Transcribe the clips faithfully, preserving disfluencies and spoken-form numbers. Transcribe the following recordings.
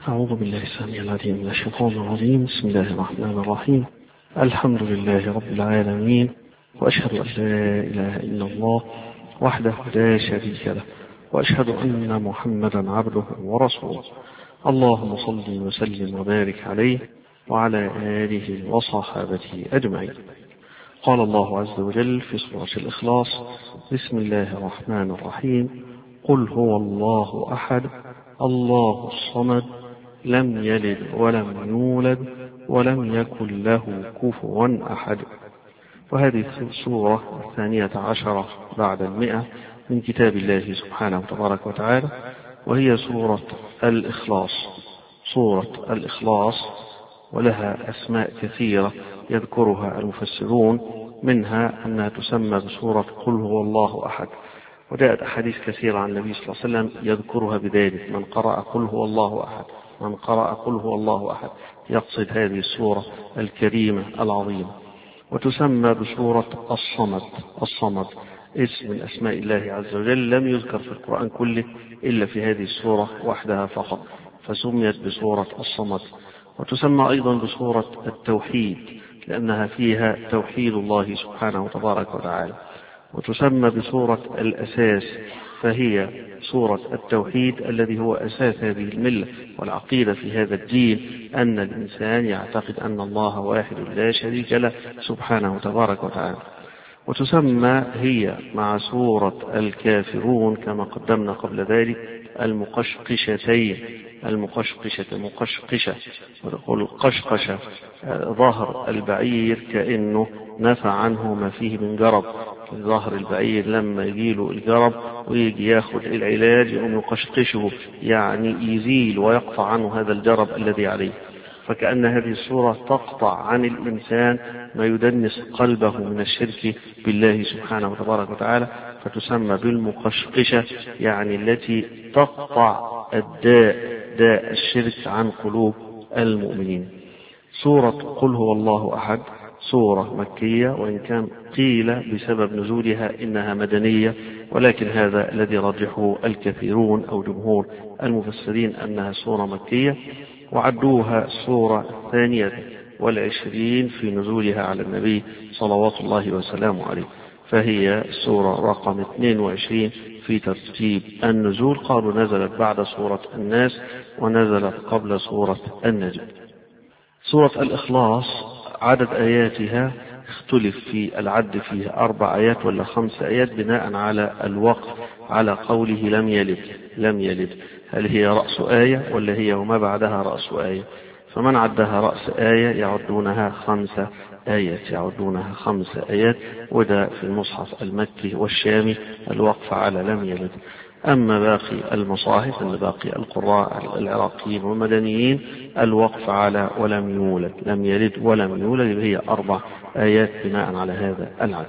أعوذ بالله السميع العليم من الشيطان الرجيم. بسم الله الرحمن الرحيم. الحمد لله رب العالمين، وأشهد أن لا إله إلا الله وحده لا شريك له، وأشهد أن محمدا عبده ورسوله. اللهم صل وسلم وبارك عليه وعلى آله وصحابته أجمعين. قال الله عز وجل في سورة الإخلاص: بسم الله الرحمن الرحيم. قل هو الله أحد الله الصمد لم يلد ولم يولد ولم يكن له كفوا أحد. وهذه السورة الثانية عشرة بعد المئة من كتاب الله سبحانه تبارك وتعالى، وهي سورة الإخلاص. سورة الإخلاص ولها أسماء كثيرة يذكرها المفسرون، منها أنها تسمى بسورة قل هو الله أحد، وجاءت أحاديث كثيرة عن النبي صلى الله عليه وسلم يذكرها بذلك: من قرأ قل هو الله أحد، من قرأ قل هو الله أحد، يقصد هذه السورة الكريمة العظيمة. وتسمى بسورة الصمد. الصمد اسم من أسماء الله عز وجل لم يذكر في القرآن كله إلا في هذه السورة وحدها فقط، فسميت بسورة الصمد. وتسمى أيضا بسورة التوحيد لأنها فيها توحيد الله سبحانه وتبارك وتعالى. وتسمى بسورة الأساس، فهي سورة التوحيد الذي هو أساس هذه الملة والعقيدة في هذا الدين، أن الإنسان يعتقد أن الله واحد لا شريك له سبحانه وتبارك وتعالى. وتسمى هي مع سورة الكافرون كما قدمنا قبل ذلك المقشقشتين. المقشقشة مقشقشة، وتقول قشقشة ظهر البعير كأنه نفى عنه ما فيه من جرب. ظهر البعير لما يجيله الجرب ويجي ياخد العلاج يقوم يقشقشه، يعني يزيل ويقطع عنه هذا الجرب الذي عليه. فكأن هذه السورة تقطع عن الإنسان ما يدنس قلبه من الشرك بالله سبحانه وتبارك وتعالى، فتسمى بالمقشقشة، يعني التي تقطع الداء داء الشرك عن قلوب المؤمنين. سورة قل هو الله أحد سورة مكية، وإن كان قيل بسبب نزولها إنها مدنية، ولكن هذا الذي رجحه الكثيرون أو جمهور المفسرين أنها سورة مكية، وعدوها السورة الثانية والعشرين في نزولها على النبي صلوات الله وسلامه عليه، فهي السورة رقم اثنين وعشرين في ترتيب النزول. قالوا نزلت بعد سورة الناس ونزلت قبل سورة النجم. سورة الإخلاص عدد آياتها اختلف في العد فيها أربع آيات ولا خمس آيات بناء على الوقف على قوله لم يلد. لم يلد هل هي رأس آية ولا هي وما بعدها رأس آية؟ فمن عدها رأس آية يعدونها خمسة آيات يعدونها خمس آيات، وده في المصحف المكي والشامي الوقف على لم يلد. أما باقي المصاحف أن باقي القراء العراقيين والمدنيين الوقف على ولم يولد. لم يلد ولم يولد هي أربع آيات بناء على هذا العدد.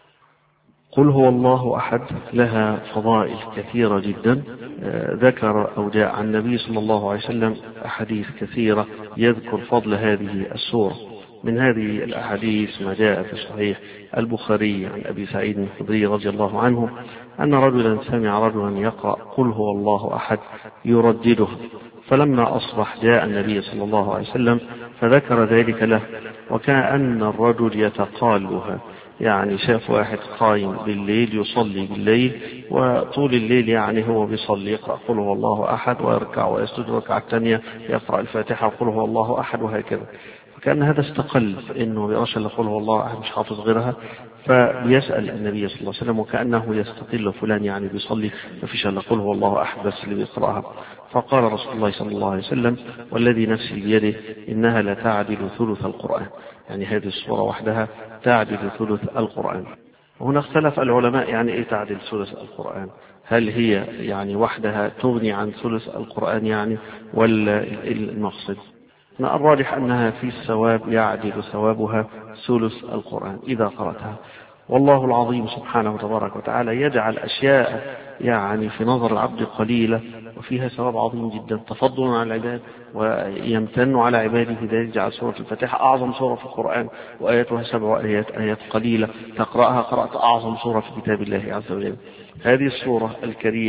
قل هو الله أحد لها فضائل كثيرة جدا، ذكر أو جاء عن النبي صلى الله عليه وسلم أحاديث كثيرة يذكر فضل هذه السورة. من هذه الأحاديث ما جاء في صحيح البخاري عن أبي سعيد الخدري رضي الله عنه أن رجلا سمع رجلا يقرأ قل هو الله أحد يردده، فلما أصبح جاء النبي صلى الله عليه وسلم فذكر ذلك له، وكأن الرجل يتقالها، يعني شاف واحد قائم بالليل يصلي بالليل وطول الليل يعني هو بيصلي يقرأ قل هو الله أحد ويركع ويسجد ركعة الثانية يقرأ الفاتحة وقل هو الله أحد وهكذا. فكأن هذا استقل إنه بيرش اللي قل هو الله أحد مش حافظ غيرها، فبيسأل النبي صلى الله عليه وسلم وكأنه يستقل فلان يعني بيصلي ما فيش إلا قل هو الله أحد بس اللي بيقرأها. فقال رسول الله صلى الله عليه وسلم والذي نفسي بيده إنها لا تعدل ثلث القرآن، يعني هذه السورة وحدها تعدل ثلث القرآن. وهنا اختلف العلماء يعني ايه تعدل ثلث القرآن، هل هي يعني وحدها تغني عن ثلث القرآن يعني ولا المقصد؟ الراجح أنها في الثواب يعدل ثوابها ثلث القرآن إذا قرأتها. والله العظيم سبحانه وتبارك وتعالى يجعل أشياء يعني في نظر العبد قليلة وفيها ثواب عظيم جدا تفضل على العباد، ويمتن على عباده ذلك. جعل سورة الفاتحة أعظم سورة في القرآن وآياتها سبع آيات آيات قليلة تقرأها قرأت أعظم سورة في كتاب الله عز وجل. هذه السورة الكريمة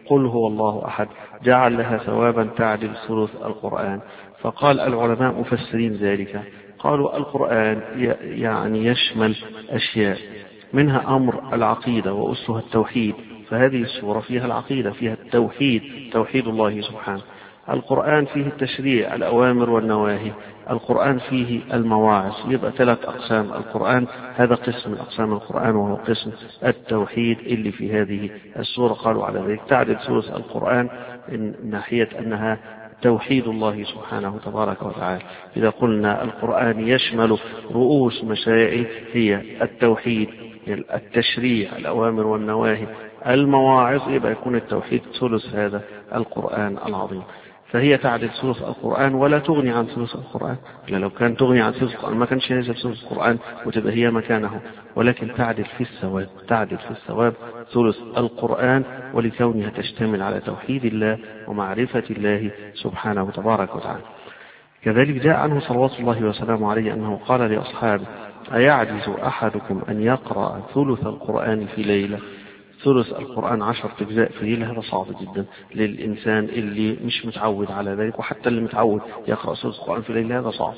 قل هو الله أحد جعل لها ثوابا تعدل ثلث القرآن. فقال العلماء مفسرين ذلك قالوا القرآن يعني يشمل أشياء منها أمر العقيدة وأسها التوحيد، فهذه السورة فيها العقيدة، فيها التوحيد، توحيد الله سبحانه. القرآن فيه التشريع، الأوامر والنواهي. القرآن فيه المواعظ. يبقى ثلاث أقسام القرآن، هذا قسم من أقسام القرآن وهو قسم التوحيد اللي في هذه السورة. قالوا على ذلك تعدل ثلث القرآن من ناحية أنها توحيد الله سبحانه تبارك وتعالى. إذا قلنا القرآن يشمل رؤوس مسائل هي التوحيد، التشريع، الأوامر والنواهي، المواعظ، يبقى يكون التوحيد ثلث هذا القرآن العظيم. فهي تعدل ثلث القرآن ولا تغني عن ثلث القرآن، لو كان تغني عن ثلث القرآن ما كانش ينزل ثلث القرآن وتبقى هي مكانه، ولكن تعدل في الثواب، تعدل في الثواب ثلث القرآن ولكونها تشتمل على توحيد الله ومعرفة الله سبحانه تبارك وتعالى. كذلك جاء عنه صلوات الله وسلامه عليه أنه قال لأصحابه: أيعجز أحدكم أن يقرأ ثلث القرآن في ليلة؟ ثلث القرآن عشر أجزاء في ليلة، هذا صعب جدا للإنسان اللي مش متعود على ذلك، وحتى اللي متعود يقرأ ثلث القرآن في ليلة هذا صعب.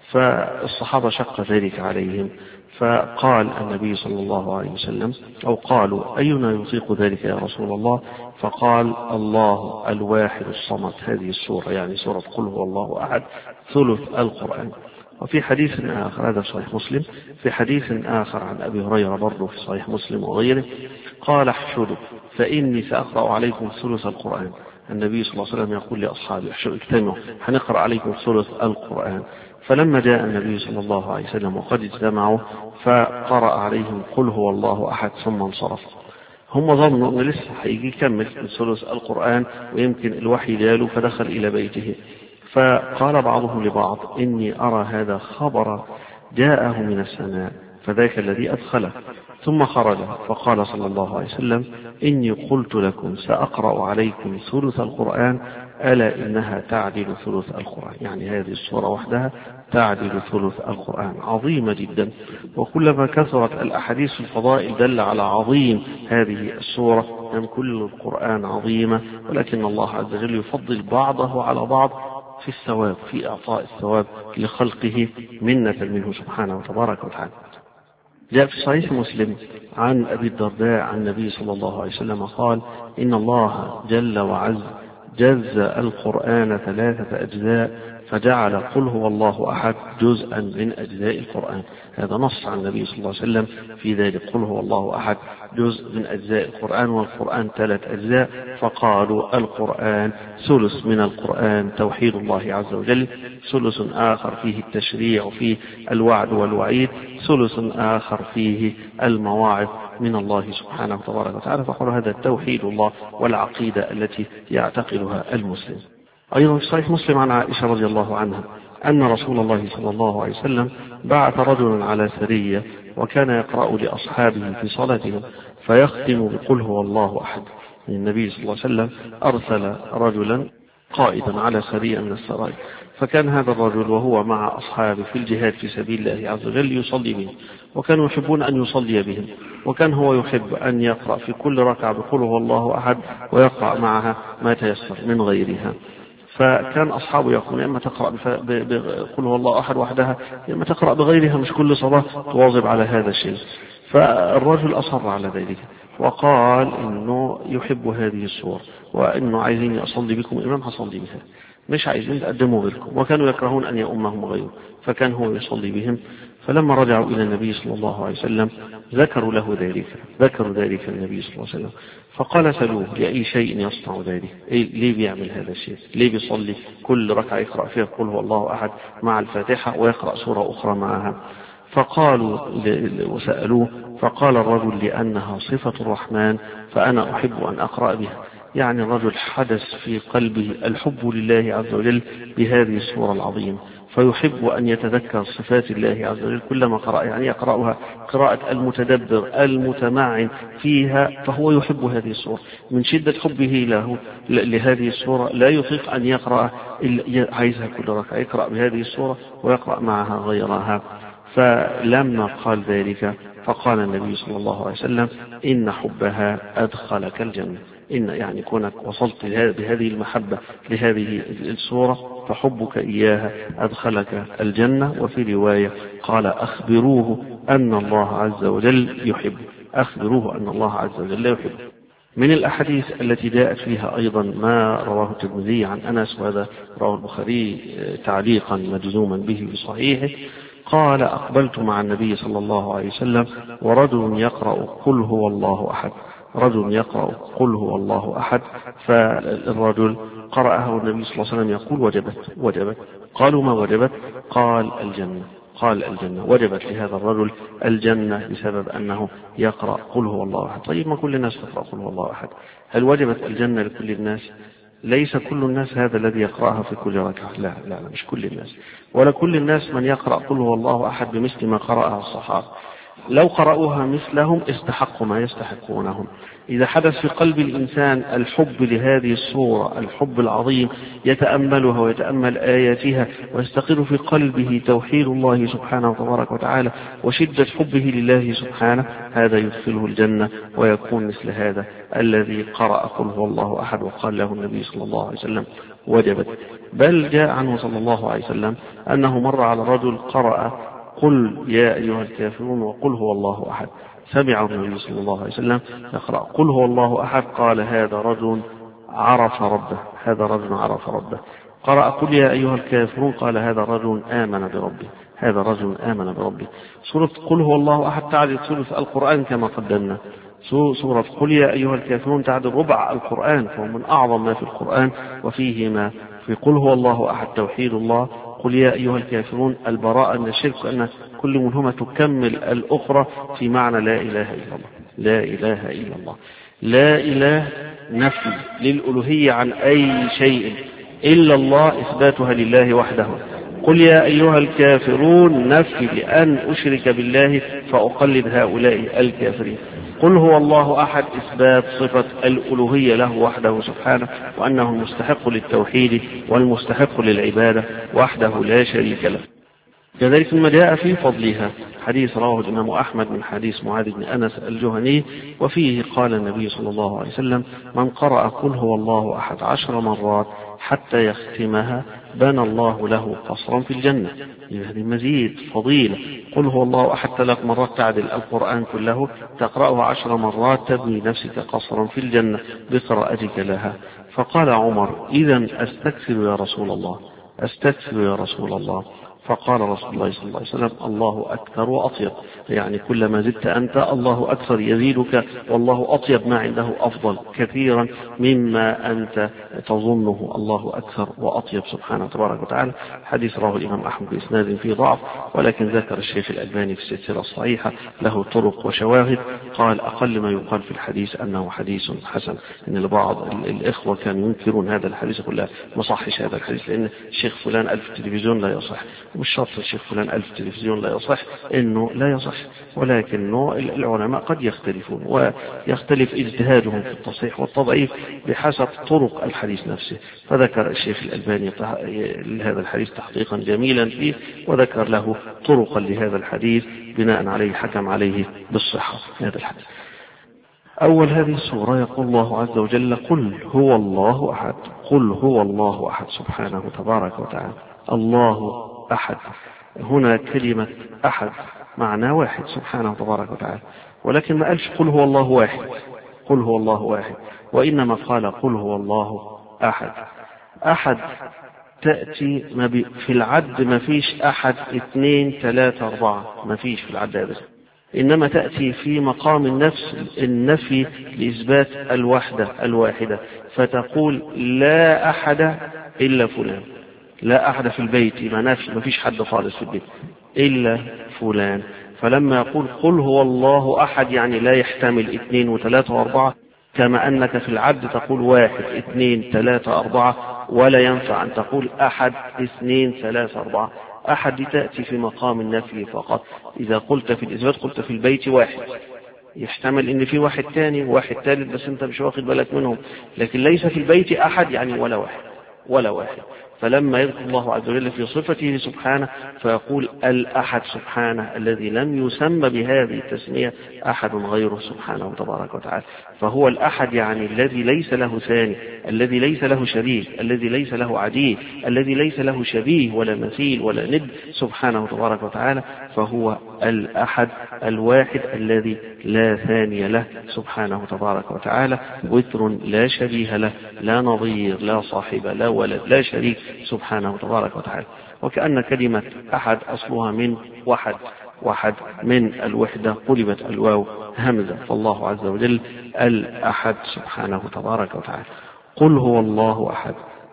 فالصحابة شق ذلك عليهم، فقال النبي صلى الله عليه وسلم أو قالوا: أينا يطيق ذلك يا رسول الله؟ فقال: الله الواحد الصمد، هذه السورة يعني سورة قل هو الله أحد ثلث القرآن. وفي حديث آخر، هذا صحيح مسلم، في حديث آخر عن أبي هريرة برضه في صحيح مسلم وغيره، قال: احشدوا فإني سأقرأ عليكم ثلث القرآن. النبي صلى الله عليه وسلم يقول لأصحابه: احشدوا اجتمعوا هنقرأ عليكم ثلث القرآن. فلما جاء النبي صلى الله عليه وسلم وقد اجتمعوا فقرأ عليهم قل هو الله أحد ثم انصرف. هم ظنوا أنه لسه هيجي يكمل ثلث القرآن ويمكن الوحي جاله فدخل إلى بيته، فقال بعضهم لبعض: إني أرى هذا خبر جاءه من السماء فذاك الذي أدخله. ثم خرج فقال صلى الله عليه وسلم: إني قلت لكم سأقرأ عليكم ثلث القرآن ألا إنها تعدل ثلث القرآن. يعني هذه السورة وحدها تعدل ثلث القرآن، عظيمة جدا. وكلما كثرت الأحاديث في الفضائل دل على عظيم هذه السورة، أن كل القرآن عظيمة، ولكن الله عز وجل يفضل بعضه على بعض في الثواب، في إعطاء الثواب لخلقه منة منه سبحانه وتبارك وتعالى. جاء في صحيح مسلم عن أبي الدرداء عن النبي صلى الله عليه وسلم قال: إن الله جل وعز جزأ القرآن ثلاثة أجزاء فجعل قل هو الله أحد جزءا من أجزاء القرآن. هذا نص عن النبي صلى الله عليه وسلم في ذلك، قل هو الله أحد جزء من أجزاء القرآن، والقرآن ثلاث أجزاء. فقالوا: القرآن ثلث من القرآن توحيد الله عز وجل، ثلث آخر فيه التشريع وفيه الوعد والوعيد، ثلث آخر فيه المواعظ من الله سبحانه تبارك وتعالى. فقالوا هذا توحيد الله والعقيدة التي يعتقدها المسلم. أيضا في صحيح مسلم عن عائشة رضي الله عنها أن رسول الله صلى الله عليه وسلم بعث رجلا على سرية وكان يقرأ لأصحابه في صلاتهم فيختم بقل هو الله أحد. النبي صلى الله عليه وسلم أرسل رجلا قائدا على سرية من السرايا، فكان هذا الرجل وهو مع أصحابه في الجهاد في سبيل الله عز وجل يصلي بهم، وكانوا يحبون أن يصلي بهم، وكان هو يحب أن يقرأ في كل ركعة بقل هو الله أحد ويقرأ معها ما تيسر من غيرها. فكان أصحابه يقولون: إما تقرأ بقل هو الله أحد وحدها، إما تقرأ بغيرها، مش كل صلاة تواظب على هذا الشيء. فالرجل أصر على ذلك وقال إنه يحب هذه السورة، وإنه عايزين أصلي بكم إمام هصلي بها، مش عايزين تقدموا غيركم، وكانوا يكرهون أن يؤمهم غيره، فكان هو يصلي بهم. فلما رجعوا إلى النبي صلى الله عليه وسلم ذكروا له ذلك، ذكروا ذلك النبي صلى الله عليه وسلم، فقال: سألوه لأي شيء يصنع ذلك، ليه بيعمل هذا الشيء، ليه بيصلي كل ركعة يقرأ فيها قل هو الله أحد مع الفاتحة ويقرأ سورة أخرى معها؟ فقالوا وسألوه فقال الرجل: لأنها صفة الرحمن فأنا أحب أن أقرأ بها. يعني الرجل حدث في قلبه الحب لله عز وجل بهذه السورة العظيمة، فيحب أن يتذكر صفات الله عز وجل كلما قرأ، يعني يقرأها قراءة المتدبر المتمعن فيها، فهو يحب هذه السورة من شدة حبه له لهذه السورة، لا يطيق أن يقرأ إلا عايزها كل ركعة يقرأ بهذه السورة ويقرأ معها غيرها. فلما قال ذلك فقال النبي صلى الله عليه وسلم: إن حبها أدخلك الجنة. إن يعني كونك وصلت بهذه المحبة لهذه السورة فحبك إياها أدخلك الجنة. وفي رواية قال أخبروه أن الله عز وجل يحب، أخبروه أن الله عز وجل يحب. من الأحاديث التي جاءت فيها أيضا ما رواه الترمذي عن أنس، وهذا رواه البخاري تعليقا مجزوما به بصحيحه، قال أقبلت مع النبي صلى الله عليه وسلم ورجل يقرأ قل هو الله أحد، رجل يقرأ قل هو الله أحد، فالرجل قرأها والنبي صلى الله عليه وسلم يقول وجبت وجبت. قالوا ما وجبت؟ قال الجنة، قال الجنة، وجبت لهذا الرجل الجنة بسبب أنه يقرأ قل هو الله أحد. طيب ما كل الناس تقرأ قل هو الله أحد، هل وجبت الجنة لكل الناس؟ ليس كل الناس هذا الذي يقرأها في كل ركعة، لا لا لا مش كل الناس، ولا كل الناس من يقرأ قل هو الله أحد بمثل ما قرأها الصحابة. لو قرأوها مثلهم استحقوا ما يستحقونهم. إذا حدث في قلب الإنسان الحب لهذه الصورة، الحب العظيم، يتأملها ويتأمل آياتها ويستقر في قلبه توحيد الله سبحانه وتبارك وتعالى وشدة حبه لله سبحانه، هذا يدخله الجنة ويكون مثل هذا الذي قرأ قل هو الله أحد وقال له النبي صلى الله عليه وسلم وجبت. بل جاء عنه صلى الله عليه وسلم أنه مر على رجل قرأ قل يا أيها الكافرون وقل هو الله أحد، سمع النبي صلى الله عليه وسلم يقرأ قل هو الله أحد، قال هذا رجل عرف ربه، هذا رجل عرف ربه. قرأ قل يا أيها الكافرون، قال هذا رجل آمن بربه، هذا رجل آمن بربه. سورة قل هو الله أحد تعدل ثلث القرآن كما قدمنا، سورة قل يا أيها الكافرون تعدل ربع القرآن، فهو من أعظم ما في القرآن، وفيه ما في قل هو الله أحد توحيد الله، قل يا أيها الكافرون البراءة من الشرك، أن كل منهما تكمل الأخرى في معنى لا إله إلا الله، لا إله إلا الله. لا إله نفي للألوهية عن أي شيء إلا الله، إثباتها لله وحده. قل يا أيها الكافرون نفي لأن أشرك بالله فأقلد هؤلاء الكافرين. قل هو الله أحد إثبات صفة الألوهية له وحده سبحانه، وأنه المستحق للتوحيد والمستحق للعبادة وحده لا شريك له. كذلك ما جاء في فضلها حديث رواه الإمام أحمد من حديث معاذ بن أنس الجهني، وفيه قال النبي صلى الله عليه وسلم من قرأ قل هو الله أحد عشر مرات حتى يختمها بنى الله له قصرا في الجنة. هذه مزيد فضيلة. قل هو الله أحد ثلاث مرات تعدل القرآن كله، تقرأه عشر مرات تبني نفسك قصرا في الجنة بقراءتك لها. فقال عمر إذن أستكثر يا رسول الله، أستكثر يا رسول الله. فقال رسول الله صلى الله عليه وسلم الله أكثر وأطيب، يعني كلما زدت أنت الله أكثر يزيدك، والله أطيب ما عنده أفضل كثيرا مما أنت تظنه، الله أكثر وأطيب سبحانه تبارك وتعالى. حديث رواه الإمام أحمد بإسناد فيه ضعف، ولكن ذكر الشيخ الألباني في السلسلة الصحيحة له طرق وشواهد، قال أقل ما يقال في الحديث أنه حديث حسن. إن بعض الإخوة كانوا ينكرون هذا الحديث، يقول لا ما صحش هذا الحديث لأن الشيخ فلان ألف تلفزيون لا يصح، مش شرط الشيخ فلان ألف تلفزيون لا يصح إنه لا يصح، ولكنه العلماء قد يختلفون ويختلف اجتهادهم في التصحيح والتضعيف بحسب طرق الحديث نفسه. فذكر الشيخ الألباني لهذا الحديث تحقيقا جميلا فيه، وذكر له طرقا لهذا الحديث بناء عليه حكم عليه بالصحة هذا الحديث. أول هذه السورة يقول الله عز وجل قل هو الله أحد، قل هو الله أحد سبحانه تبارك وتعالى. الله أحد، هنا كلمة أحد معنى واحد سبحانه تبارك وتعالى، ولكن ما قالش قل هو الله واحد، قل هو الله واحد، وإنما قال قل هو الله أحد. أحد تأتي ما بي في العد، ما فيش أحد اثنين ثلاثة أربعة، ما فيش في العد هذا، إنما تأتي في مقام النفس النفي لإثبات الوحدة الواحدة، فتقول لا أحد إلا فلان، لا أحد في البيت، ما نفي، ما فيش حد خالص في البيت إلا فلان. فلما يقول قل هو الله أحد يعني لا يحتمل اثنين وثلاثة وأربعة، كما أنك في العد تقول واحد اثنين ثلاثة أربعة، ولا ينفع أن تقول أحد اثنين ثلاثة أربعة. أحد دي تأتي في مقام النفي فقط. إذا قلت في الإثبات قلت في البيت واحد، يحتمل إن في واحد تاني وواحد ثالث بس أنت مش واخد بالك منهم، لكن ليس في البيت أحد يعني ولا واحد ولا واحد. فلما يذكر الله عز وجل في صفته سبحانه فيقول الأحد سبحانه الذي لم يسمى بهذه التسمية أحد غيره سبحانه تبارك وتعالى. فهو الأحد يعني الذي ليس له ثاني، الذي ليس له شريك، الذي ليس له عديد، الذي ليس له شبيه ولا مثيل ولا ند سبحانه تبارك وتعالى. فهو الأحد الواحد الذي لا ثاني له سبحانه تبارك وتعالى، وتر لا شبيه له، لا نظير، لا صاحب، لا ولد، لا شريك سبحانه تبارك وتعالى. وكأن كلمة أحد أصلها من وحد، وحد من الوحدة قلبت الواو همزة، فالله عز وجل الأحد سبحانه تبارك وتعالى. قل هو الله أحد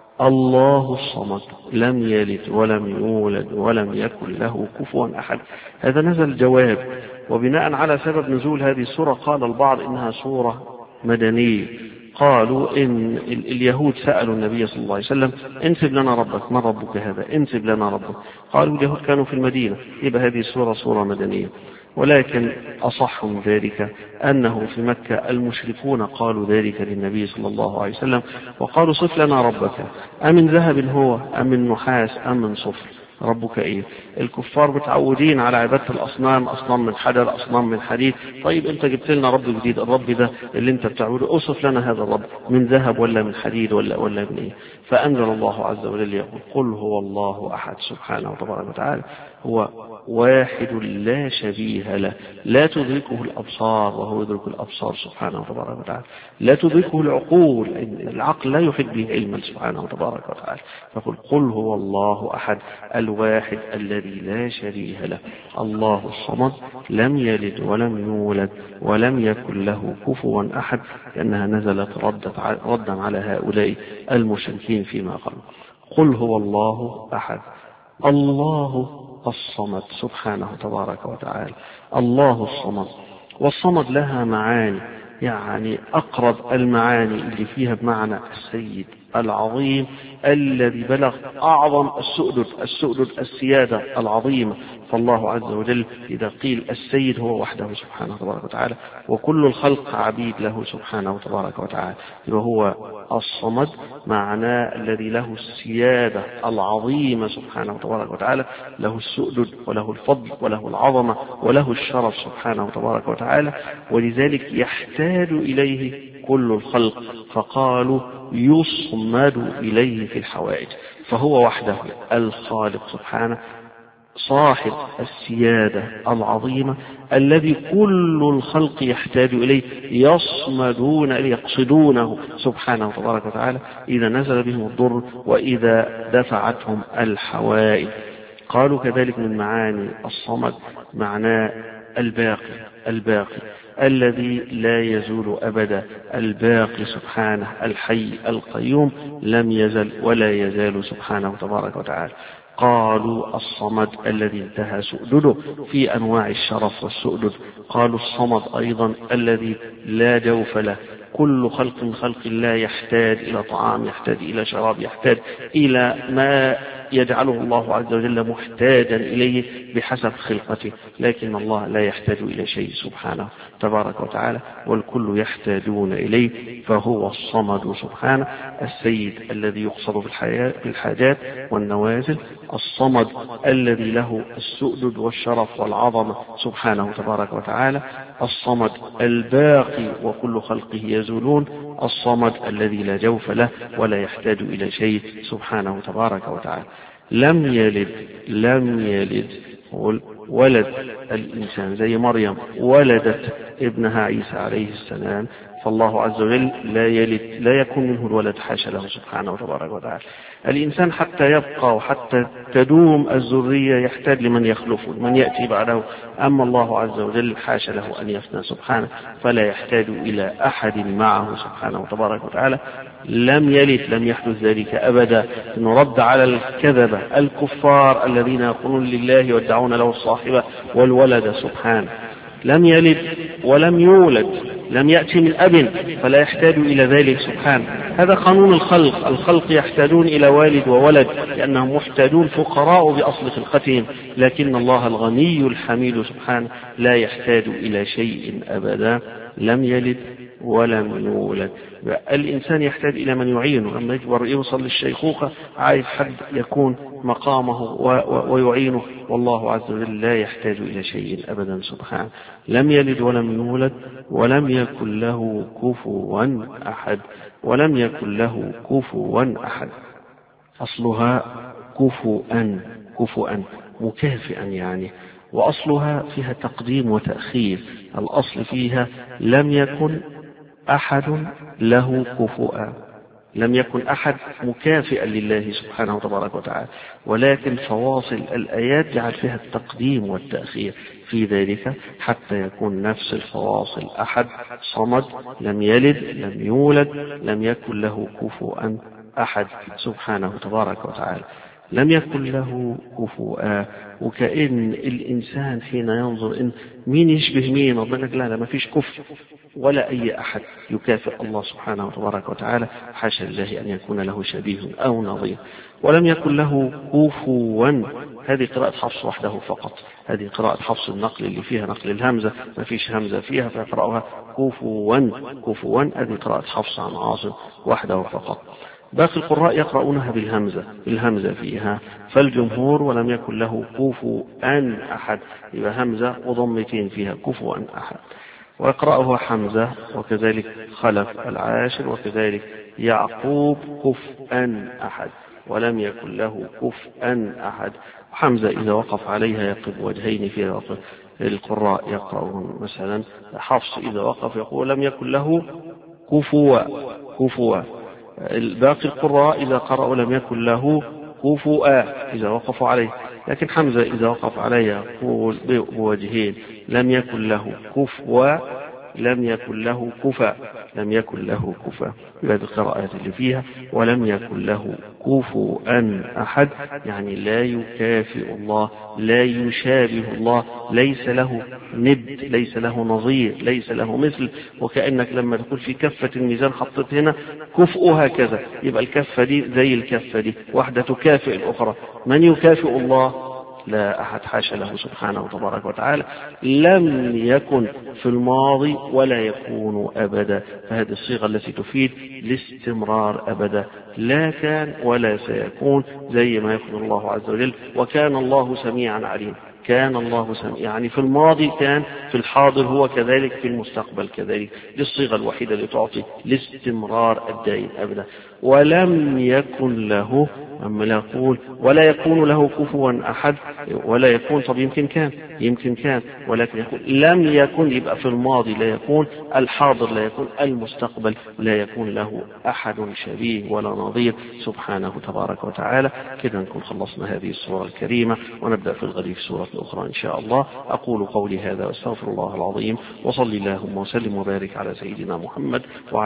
الله الصمد لم يلد ولم يولد ولم يكن له كفوا أحد. هذا نزل جواب، وبناء على سبب نزول هذه السورة قال البعض إنها سورة مدنية. قالوا إن اليهود سألوا النبي صلى الله عليه وسلم انسب لنا ربك، من ربك هذا، انسب لنا ربك. قالوا اليهود كانوا في المدينة، يبقى هذه السورة سورة مدنية. ولكن أصح من ذلك أنه في مكة المشركون قالوا ذلك للنبي صلى الله عليه وسلم وقالوا صف لنا ربك، أمن ذهب هو أم من نحاس أم من صفر، ربك إيه؟ الكفار متعودين على عبادة الأصنام، أصنام من حجر، أصنام من حديد. طيب أنت جبت لنا رب جديد، الرب ده اللي أنت بتعبده أوصف لنا هذا الرب، من ذهب ولا من حديد ولا ولا من إيه؟ فأنزل الله عز وجل يقول قل هو الله أحد سبحانه وتبارك وتعالى، هو واحد لا شبيه له، لا تدركه الأبصار وهو يدرك الأبصار سبحانه وتبارك وتعالى، لا تدركه العقول، العقل لا يحيط به علما سبحانه وتبارك وتعالى. فقل قل هو الله أحد الواحد الذي لا شبيه له الله الصمد لم يلد ولم يولد ولم يكن له كفوا أحد، لأنها نزلت ردا على هؤلاء المشركين فيما قالوا. قل هو الله أحد الله الصمد سبحانه تبارك وتعالى، الله الصمد. والصمد لها معاني، يعني أقرب المعاني اللي فيها بمعنى السيد العظيم الذي بلغ أعظم السؤدد، السؤدد السيادة العظيمة. فالله عز وجل إذا قيل السيد هو وحده سبحانه تبارك وتعالى، وكل الخلق عبيد له سبحانه تبارك وتعالى، وهو الصمد معناه الذي له السيادة العظيمة سبحانه تبارك وتعالى، له السؤدد وله الفضل وله العظمة وله الشرف سبحانه تبارك وتعالى. ولذلك يحتاج إليه كل الخلق، فقالوا يصمد إليه في الحوائج. فهو وحده الخالق سبحانه صاحب السيادة العظيمة الذي كل الخلق يحتاج إليه، يصمدون إليه، يقصدونه سبحانه تبارك وتعالى إذا نزل بهم الضر وإذا دفعتهم الحوائج. قالوا كذلك من معاني الصمد معناه الباقي، الباقي الذي لا يزول أبدا، الباقي سبحانه الحي القيوم لم يزل ولا يزال سبحانه تبارك وتعالى. قالوا الصمد الذي انتهى سؤدده في أنواع الشرف والسؤدد. قالوا الصمد أيضا الذي لا جوف له، كل خلق من خلق الله يحتاج إلى طعام، يحتاج إلى شراب، يحتاج إلى ما يجعله الله عز وجل محتاجا إليه بحسب خلقته، لكن الله لا يحتاج إلى شيء سبحانه تبارك وتعالى، والكل يحتاجون إليه. فهو الصمد سبحانه السيد الذي يقصد في الحاجات والنوازل، الصمد الذي له السؤدد والشرف والعظمة سبحانه تبارك وتعالى، الصمد الباقي وكل خلقه يزولون، الصمد الذي لا جوف له ولا يحتاج إلى شيء سبحانه تبارك وتعالى. لم يلد، لم يلد ولد الإنسان زي مريم ولدت ابنها عيسى عليه السلام، فالله عز وجل لا يلد، لا يكون منه الولد، حاشا له سبحانه وتبارك وتعالى. الإنسان حتى يبقى وحتى تدوم الذرية يحتاج لمن يخلفه، من يأتي بعده، أما الله عز وجل حاشا له أن يفنى سبحانه، فلا يحتاج إلى أحد معه سبحانه وتبارك وتعالى. لم يلد، لم يحدث ذلك أبدا. نرد على الكذبة الكفار الذين يقولون لله ويدعون له الصاحبة والولد سبحانه. لم يلد ولم يولد، لم يأتي من أب، فلا يحتاج إلى ذلك سبحانه. هذا قانون الخلق، الخلق يحتاجون إلى والد وولد لأنهم محتاجون فقراء بأصل خلقتهم، لكن الله الغني الحميد سبحانه لا يحتاج إلى شيء أبدا. لم يلد ولم يولد. الإنسان يحتاج إلى من يعينه، لما يكبر يوصل للشيخوخة عايز حد يكون مقامه ويعينه، والله عز وجل لا يحتاج إلى شيء أبدا سبحانه. لم يلد ولم يولد ولم يكن له كفوا أحد، ولم يكن له كفوا أحد. أصلها كفوا كفوا مكافئا يعني، وأصلها فيها تقديم وتأخير. الأصل فيها لم يكن أحد له كفوا، لم يكن أحد مكافئا لله سبحانه وتبارك وتعالى، ولكن فواصل الآيات جعل فيها التقديم والتأخير في ذلك حتى يكون نفس الفواصل أحد صمد لم يلد لم يولد لم يكن له كفوا أحد سبحانه تبارك وتعالى. لم يكن له كفوا، وكأن الإنسان حين ينظر إن مين يشبه مين، ربنا لا لا ما فيش كفء ولا أي أحد يكافئ الله سبحانه وتبارك وتعالى، حاشا الله أن يكون له شبيه أو نظير. ولم يكن له كفوا، هذه قراءة حفص وحده فقط، هذه قراءة حفص النقل اللي فيها نقل الهمزة، ما فيش همزة فيها فيقرأها كفوا كفوا، هذه قراءة حفص عن عاصم وحده فقط. باقي القراء يقرؤونها بالهمزة بالهمزة فيها، فالجمهور ولم يكن له كفوا أحد، يبقى همزة وضمتين فيها كفوا أحد. ويقرأها حمزة وكذلك خلف العاشر وكذلك يعقوب كفءا أحد، ولم يكن له كفءا أحد. حمزة إذا وقف عليها يقف وجهين فيها وقف. القراء يقرؤون مثلا حفص إذا وقف يقول لم يكن له كفوا كفوا. الباقي القراء إذا قرأوا لم يكن له كفوا إذا وقفوا عليه، لكن حمزة إذا وقف عليه يقول بوجهين لم يكن له كفوا لم يكن له كفا لم يكن له كفا. هذه القراءات اللي فيها ولم يكن له كفوا أحد، يعني لا يكافئ الله، لا يشابه الله، ليس له ند، ليس له نظير، ليس له مثل. وكأنك لما تقول في كفة الميزان حطت هنا كفؤها كذا، يبقى الكفة دي زي الكفة دي، واحدة تكافئ الأخرى. من يكافئ الله؟ لا أحد، حاشا له سبحانه تبارك وتعالى. لم يكن في الماضي ولا يكون أبدا، فهذه الصيغة التي تفيد الاستمرار أبدا، لا كان ولا سيكون، زي ما يقول الله عز وجل وكان الله سميعا عليم. كان الله سميعا يعني في الماضي كان، في الحاضر هو كذلك، في المستقبل كذلك. دي الصيغة الوحيدة اللي تعطي الاستمرار الدائم أبدا. ولم يكن له، أما لا يقول ولا يكون له كفوا أحد، ولا يكون، طب يمكن كان يمكن كان ولكن يقول لم يكن، يبقى في الماضي لا يكون، الحاضر لا يكون، المستقبل لا يكون له أحد شبيه ولا نظير سبحانه تبارك وتعالى. كده نكون خلصنا هذه السورة الكريمة، ونبدأ في الغد في سورة أخرى إن شاء الله. أقول قولي هذا واستغفر الله العظيم، وصلي اللهم وسلم وبارك على سيدنا محمد وعلى